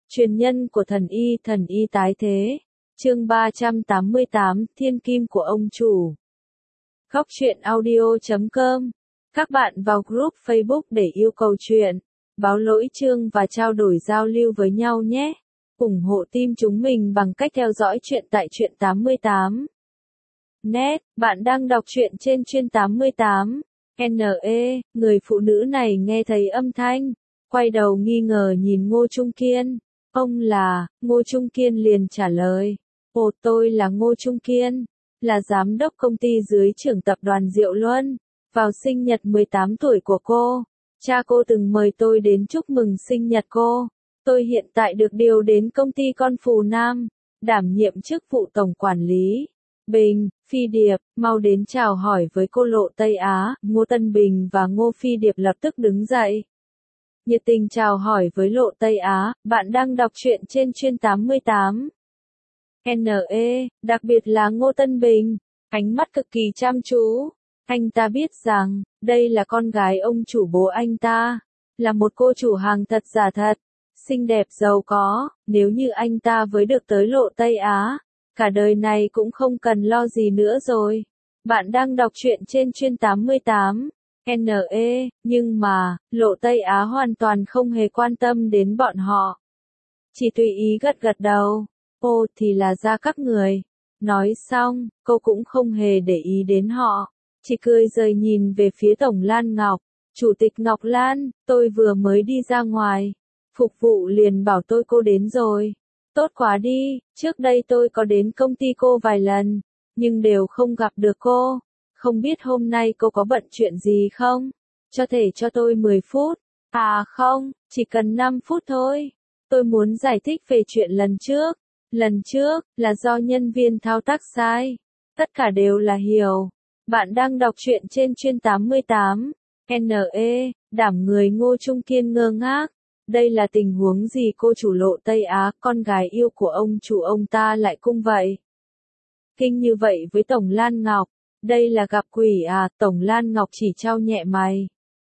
Truyền nhân của thần y tái thế. Chương 388, Thiên kim của ông chủ. Góc truyện audio.com. Các bạn vào group Facebook để yêu cầu chuyện, báo lỗi chương và trao đổi giao lưu với nhau nhé. Ủng hộ team chúng mình bằng cách theo dõi chuyện tại Truyện 88. Net, bạn đang đọc truyện trên Truyện 88. NE, người phụ nữ này nghe thấy âm thanh, quay đầu nghi ngờ nhìn Ngô Trung Kiên. Ông là, Ngô Trung Kiên liền trả lời. Ồ, tôi là Ngô Trung Kiên, là giám đốc công ty dưới trưởng tập đoàn Diệu Luân. Vào sinh nhật 18 tuổi của cô, cha cô từng mời tôi đến chúc mừng sinh nhật cô. Tôi hiện tại được điều đến công ty con Phù Nam, đảm nhiệm chức vụ tổng quản lý. Bình, Phi Điệp, mau đến chào hỏi với cô Lộ Tây Á. Ngô Tân Bình và Ngô Phi Điệp lập tức đứng dậy, nhiệt tình chào hỏi với Lộ Tây Á. Bạn đang đọc truyện trên Truyện 88. NE, đặc biệt là Ngô Tân Bình, ánh mắt cực kỳ chăm chú. Anh ta biết rằng, đây là con gái ông chủ bố anh ta, là một cô chủ hàng thật giả thật, xinh đẹp giàu có. Nếu như anh ta với được tới Lộ Tây Á, cả đời này cũng không cần lo gì nữa rồi. Bạn đang đọc truyện trên Truyện 88. NE, nhưng mà, Lộ Tây Á hoàn toàn không hề quan tâm đến bọn họ. Chỉ tùy ý gật gật đầu. Ô, thì là ra các người. Nói xong, cô cũng không hề để ý đến họ, chỉ cười rời nhìn về phía Tổng Lan Ngọc. Chủ tịch Ngọc Lan, tôi vừa mới đi ra ngoài, phục vụ liền bảo tôi cô đến rồi. Tốt quá đi, trước đây tôi có đến công ty cô vài lần, nhưng đều không gặp được cô. Không biết hôm nay cô có bận chuyện gì không? Cho thể cho tôi 10 phút. À không, chỉ cần 5 phút thôi. Tôi muốn giải thích về chuyện lần trước. Lần trước, là do nhân viên thao tác sai. Tất cả đều là hiểu. Bạn đang đọc truyện trên Truyện 88. NE, đảm người Ngô Trung Kiên ngơ ngác. Đây là tình huống gì cô chủ Lộ Tây Á, con gái yêu của ông chủ ông ta lại cung vậy? Kinh như vậy với Tổng Lan Ngọc. Đây là gặp quỷ à? Tổng Lan Ngọc chỉ trao nhẹ mày.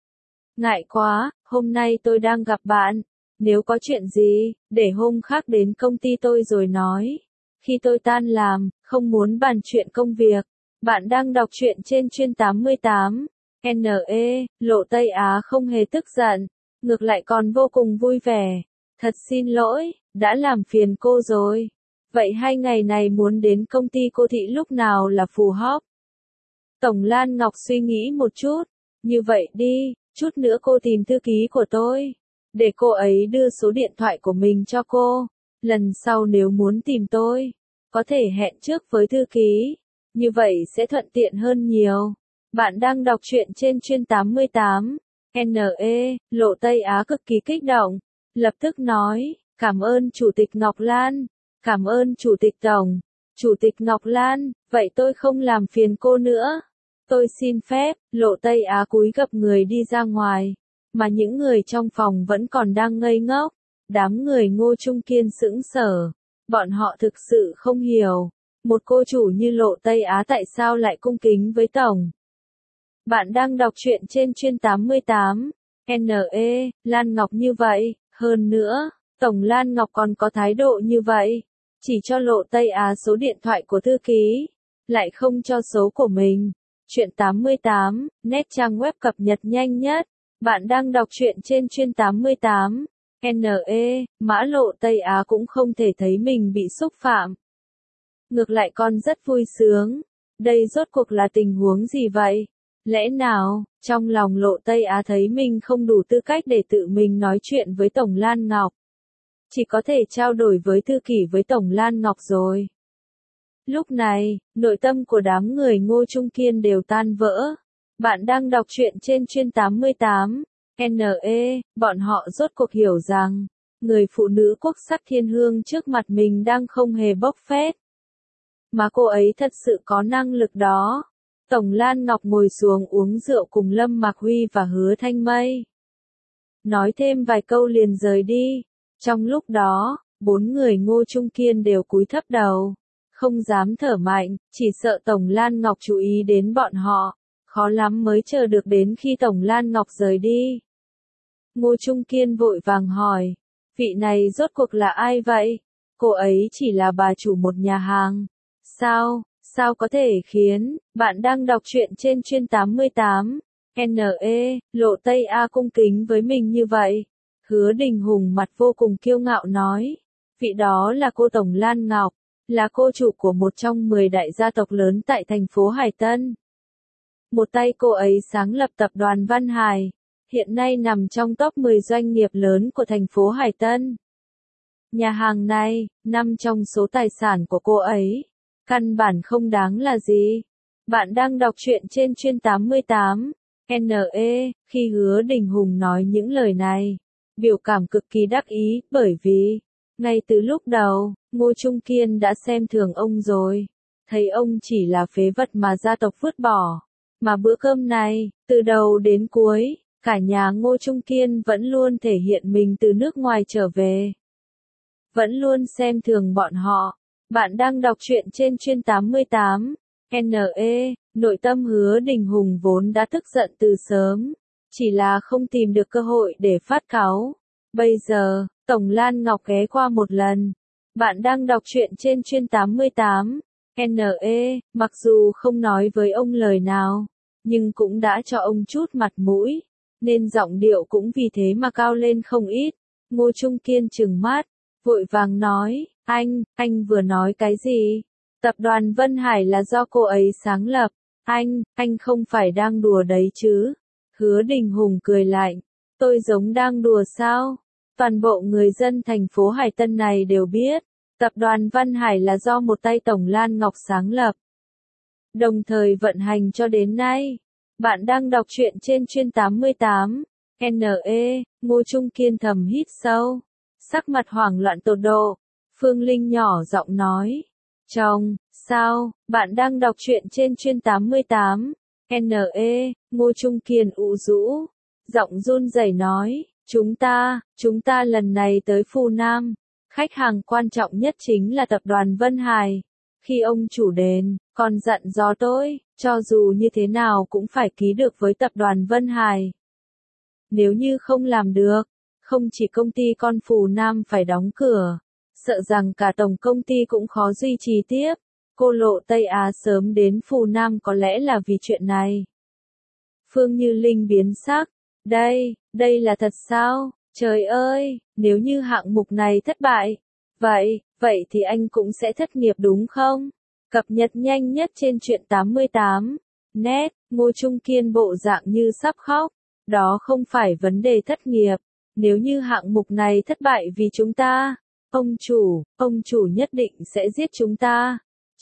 Ngại quá, hôm nay tôi đang gặp bạn. Nếu có chuyện gì, để hôm khác đến công ty tôi rồi nói. Khi tôi tan làm, không muốn bàn chuyện công việc. Bạn đang đọc truyện trên Truyện 88. NE, Lộ Tây Á không hề tức giận, ngược lại còn vô cùng vui vẻ. Thật xin lỗi, đã làm phiền cô rồi. Vậy 2 ngày này muốn đến công ty cô thị lúc nào là phù hợp? Tổng Lan Ngọc suy nghĩ một chút. Như vậy đi, chút nữa cô tìm thư ký của tôi, để cô ấy đưa số điện thoại của mình cho cô. Lần sau nếu muốn tìm tôi, có thể hẹn trước với thư ký. Như vậy sẽ thuận tiện hơn nhiều. Bạn đang đọc truyện trên Truyện 88. NE, Lộ Tây Á cực kỳ kích động. Lập tức nói, cảm ơn Chủ tịch Ngọc Lan. Cảm ơn Chủ tịch Tổng. Chủ tịch Ngọc Lan, vậy tôi không làm phiền cô nữa. Tôi xin phép. Lộ Tây Á cúi gập người đi ra ngoài. Mà những người trong phòng vẫn còn đang ngây ngốc. Đám người Ngô Trung Kiên sững sờ. Bọn họ thực sự không hiểu. Một cô chủ như Lộ Tây Á tại sao lại cung kính với Tổng. Bạn đang đọc truyện trên Truyện 88. NE, Lan Ngọc như vậy. Hơn nữa, Tổng Lan Ngọc còn có thái độ như vậy. Chỉ cho Lộ Tây Á số điện thoại của thư ký, lại không cho số của mình. Truyện 88, net trang web cập nhật nhanh nhất. Bạn đang đọc truyện trên Truyện 88. NE, Mã Lộ Tây Á cũng không thể thấy mình bị xúc phạm. Ngược lại còn rất vui sướng. Đây rốt cuộc là tình huống gì vậy? Lẽ nào, trong lòng Lộ Tây Á thấy mình không đủ tư cách để tự mình nói chuyện với Tổng Lan Ngọc. Chỉ có thể trao đổi với thư ký với Tổng Lan Ngọc rồi. Lúc này, nội tâm của đám người Ngô Trung Kiên đều tan vỡ. Bạn đang đọc truyện trên Truyện 88. NE, bọn họ rốt cuộc hiểu rằng, người phụ nữ quốc sắc thiên hương trước mặt mình đang không hề bốc phét. Mà cô ấy thật sự có năng lực đó. Tổng Lan Ngọc ngồi xuống uống rượu cùng Lâm Mạc Huy và Hứa Thanh Mây. Nói thêm vài câu liền rời đi. Trong lúc đó, 4 người Ngô Trung Kiên đều cúi thấp đầu. Không dám thở mạnh, chỉ sợ Tổng Lan Ngọc chú ý đến bọn họ. Khó lắm mới chờ được đến khi Tổng Lan Ngọc rời đi. Ngô Trung Kiên vội vàng hỏi. Vị này rốt cuộc là ai vậy? Cô ấy chỉ là bà chủ một nhà hàng. Sao có thể khiến bạn đang đọc truyện trên chuyên 88 NE, Lộ Tây A cung kính với mình như vậy? Hứa Đình Hùng mặt vô cùng kiêu ngạo nói. Vị đó là cô Tổng Lan Ngọc, là cô chủ của một trong 10 đại gia tộc lớn tại thành phố Hải Tân. Một tay cô ấy sáng lập tập đoàn Văn Hải, hiện nay nằm trong top 10 doanh nghiệp lớn của thành phố Hải Tân. Nhà hàng này, nằm trong số tài sản của cô ấy, căn bản không đáng là gì. Bạn đang đọc truyện trên chuyên 88 NE, khi Hứa Đình Hùng nói những lời này, biểu cảm cực kỳ đắc ý, bởi vì ngay từ lúc đầu, Ngô Trung Kiên đã xem thường ông rồi, thấy ông chỉ là phế vật mà gia tộc vứt bỏ. Mà bữa cơm này, từ đầu đến cuối, cả nhà Ngô Trung Kiên vẫn luôn thể hiện mình từ nước ngoài trở về. Vẫn luôn xem thường bọn họ. Bạn đang đọc truyện trên chuyên 88 NE, nội tâm Hứa Đình Hùng vốn đã tức giận từ sớm, chỉ là không tìm được cơ hội để phát cáu. Bây giờ, Tổng Lan Ngọc ghé qua một lần. Bạn đang đọc truyện trên chuyên 88 NE, mặc dù không nói với ông lời nào, nhưng cũng đã cho ông chút mặt mũi, nên giọng điệu cũng vì thế mà cao lên không ít. Ngô Trung Kiên trừng mắt, vội vàng nói, anh vừa nói cái gì? Tập đoàn Vân Hải là do cô ấy sáng lập, anh không phải đang đùa đấy chứ? Hứa Đình Hùng cười lạnh, tôi giống đang đùa sao? Toàn bộ người dân thành phố Hải Tân này đều biết, tập đoàn Văn Hải là do một tay Tổng Lan Ngọc sáng lập, đồng thời vận hành cho đến nay. Bạn đang đọc truyện trên chuyên 88 NE, Ngô Trung Kiên thầm hít sâu, sắc mặt hoảng loạn tột độ. Phương Linh nhỏ giọng nói, sao, bạn đang đọc truyện trên chuyên 88 NE, Ngô Trung Kiên ụ rũ, giọng run rẩy nói, chúng ta lần này tới Phù Nam, khách hàng quan trọng nhất chính là tập đoàn Vân Hải. Khi ông chủ đến, còn dặn dò tôi, cho dù như thế nào cũng phải ký được với tập đoàn Vân Hải. Nếu như không làm được, không chỉ công ty con Phù Nam phải đóng cửa, sợ rằng cả tổng công ty cũng khó duy trì tiếp. Cô Lộ Tây Á sớm đến Phù Nam có lẽ là vì chuyện này. Phương Như Linh biến sắc, đây là thật sao? Trời ơi, nếu như hạng mục này thất bại, vậy thì anh cũng sẽ thất nghiệp đúng không? Cập nhật nhanh nhất trên truyện 88 net, Ngô Trung Kiên bộ dạng như sắp khóc. Đó không phải vấn đề thất nghiệp, nếu như hạng mục này thất bại vì chúng ta, ông chủ nhất định sẽ giết chúng ta.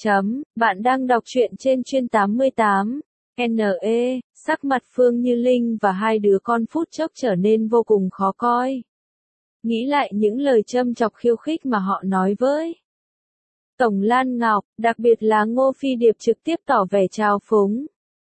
Bạn đang đọc truyện trên chuyên 88 NE, sắc mặt Phương Như Linh và hai đứa con phút chốc trở nên vô cùng khó coi. Nghĩ lại những lời châm chọc khiêu khích mà họ nói với Tổng Lan Ngọc, đặc biệt là Ngô Phi Điệp trực tiếp tỏ vẻ trào phúng.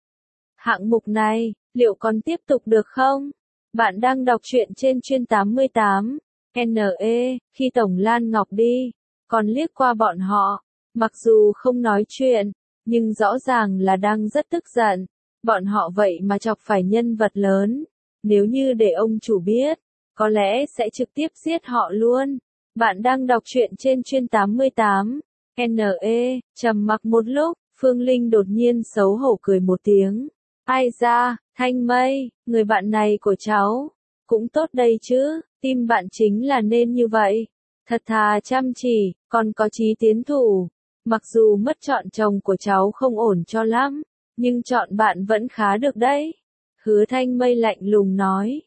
Hạng mục này, liệu còn tiếp tục được không? Bạn đang đọc truyện trên chuyên 88 NE, khi Tổng Lan Ngọc đi, còn liếc qua bọn họ, mặc dù không nói chuyện, nhưng rõ ràng là đang rất tức giận. Bọn họ vậy mà chọc phải nhân vật lớn, nếu như để ông chủ biết, có lẽ sẽ trực tiếp giết họ luôn. Bạn đang đọc truyện trên chuyên 88 NE, trầm mặc một lúc, Phương Linh đột nhiên xấu hổ cười một tiếng. Ai da, Thanh Mây, người bạn này của cháu, cũng tốt đây chứ, tim bạn chính là nên như vậy. Thật thà chăm chỉ, còn có chí tiến thủ. Mặc dù mất chọn chồng của cháu không ổn cho lắm, nhưng chọn bạn vẫn khá được đấy. Hứa Thanh Mây lạnh lùng nói.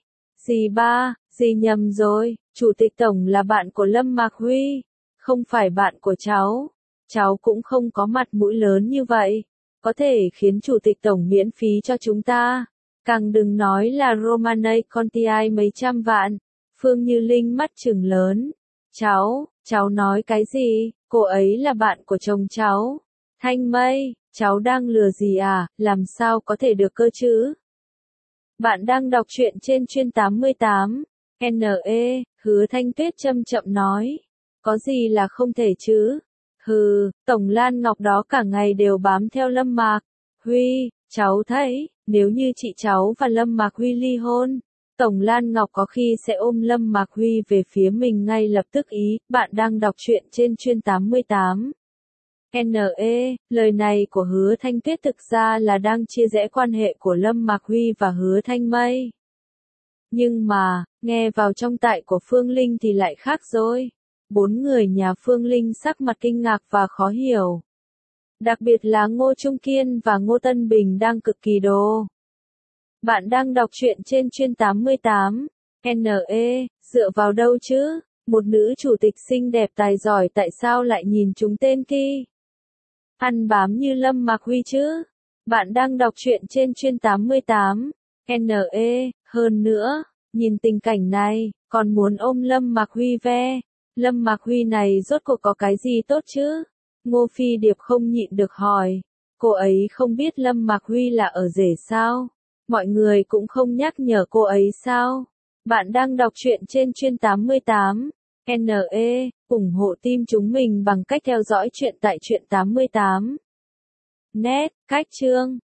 Dì nhầm rồi, Chủ tịch Tổng là bạn của Lâm Mạc Huy, không phải bạn của cháu. Cháu cũng không có mặt mũi lớn như vậy, có thể khiến Chủ tịch Tổng miễn phí cho chúng ta. Càng đừng nói là Romanei Conti mấy trăm vạn. Phương Như Linh mắt trừng lớn. Cháu nói cái gì? Cô ấy là bạn của chồng cháu. Thanh Mây, cháu đang lừa gì à? Làm sao có thể được cơ chứ? Bạn đang đọc truyện trên chuyên 88 NE, Hứa Thanh Tuyết chậm chậm nói. Có gì là không thể chứ? Tổng Lan Ngọc đó cả ngày đều bám theo Lâm Mạc Huy. Cháu thấy, nếu như chị cháu và Lâm Mạc Huy ly hôn, Tổng Lan Ngọc có khi sẽ ôm Lâm Mạc Huy về phía mình ngay lập tức ý, bạn đang đọc truyện trên Chuyên 88. NE, lời này của Hứa Thanh Tuyết thực ra là đang chia rẽ quan hệ của Lâm Mạc Huy và Hứa Thanh Mây. Nhưng mà, nghe vào trong tai của Phương Linh thì lại khác rồi. 4 người nhà Phương Linh sắc mặt kinh ngạc và khó hiểu. Đặc biệt là Ngô Trung Kiên và Ngô Tân Bình đang cực kỳ đồ. Bạn đang đọc truyện trên Chuyên 88. NE, dựa vào đâu chứ? Một nữ chủ tịch xinh đẹp tài giỏi tại sao lại nhìn chúng tên kia? Ăn bám như Lâm Mạc Huy chứ? Bạn đang đọc truyện trên Chuyên 88. NE, hơn nữa, nhìn tình cảnh này, còn muốn ôm Lâm Mạc Huy ve. Lâm Mạc Huy này rốt cuộc có cái gì tốt chứ? Ngô Phi Điệp không nhịn được hỏi. Cô ấy không biết Lâm Mạc Huy là ở rể sao? Mọi người cũng không nhắc nhở cô ấy sao? Bạn đang đọc truyện trên Chuyên 88. NE, ủng hộ team chúng mình bằng cách theo dõi truyện tại Truyện 88. Net, cách chương.